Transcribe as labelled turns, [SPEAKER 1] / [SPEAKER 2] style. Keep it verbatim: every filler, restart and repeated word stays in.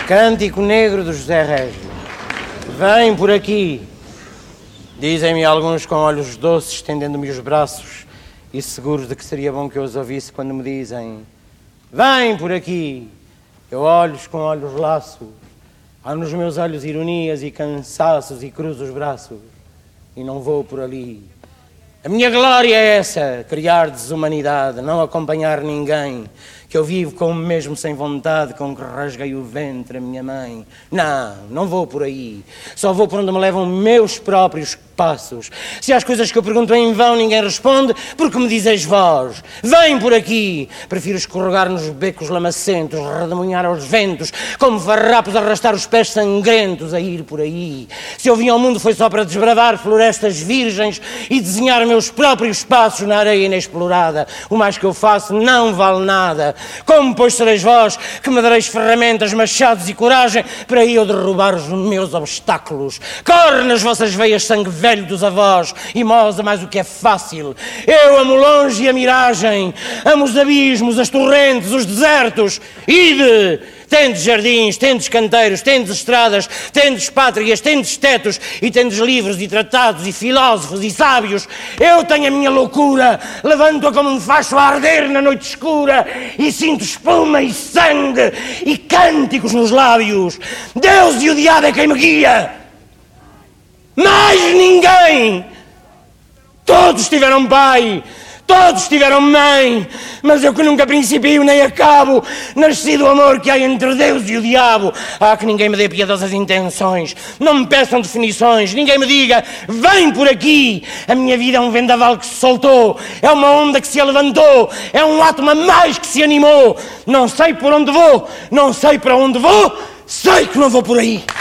[SPEAKER 1] Cântico Negro do José Régio. Vem por aqui. Dizem-me alguns com olhos doces, estendendo-me os braços e seguros de que seria bom que eu os ouvisse quando me dizem: vem por aqui. Eu olho-os com olhos laços. Há nos meus olhos ironias e cansaços e cruzo os braços e não vou por ali. A minha glória é essa, criar desumanidade, não acompanhar ninguém, que eu vivo como mesmo sem vontade, com que rasguei o ventre a minha mãe. Não, não vou por aí. Só vou por onde me levam meus próprios passos. Se às coisas que eu pergunto em vão ninguém responde, porque me dizeis vós? Vem por aqui. Prefiro escorregar nos becos lamacentos, redemoinhar aos ventos, como farrapos arrastar os pés sangrentos a ir por aí. Se eu vim ao mundo foi só para desbravar florestas virgens e desenhar meus próprios passos na areia inexplorada. O mais que eu faço não vale nada. Como, pois, sereis vós que me dareis ferramentas, machados e coragem para eu derrubar os meus obstáculos? Corre nas vossas veias sangue velho dos avós e mosa mais o que é fácil. Eu amo longe a miragem, amo os abismos, as torrentes, os desertos. Ide! Tendes jardins, tendes canteiros, tendes estradas, tendes pátrias, tendes tetos e tendes livros e tratados e filósofos e sábios. Eu tenho a minha loucura, levanto-a como um facho a arder na noite escura e sinto espuma e sangue e cânticos nos lábios. Deus e o diabo é quem me guia. Mais ninguém. Todos tiveram pai, todos tiveram mãe, mas eu que nunca principio nem acabo, nasci do amor que há entre Deus e o diabo. Ah, que ninguém me dê piedosas intenções, não me peçam definições, ninguém me diga, vem por aqui. A minha vida é um vendaval que se soltou, é uma onda que se levantou, é um átomo a mais que se animou. Não sei por onde vou, não sei para onde vou, sei que não vou por aí.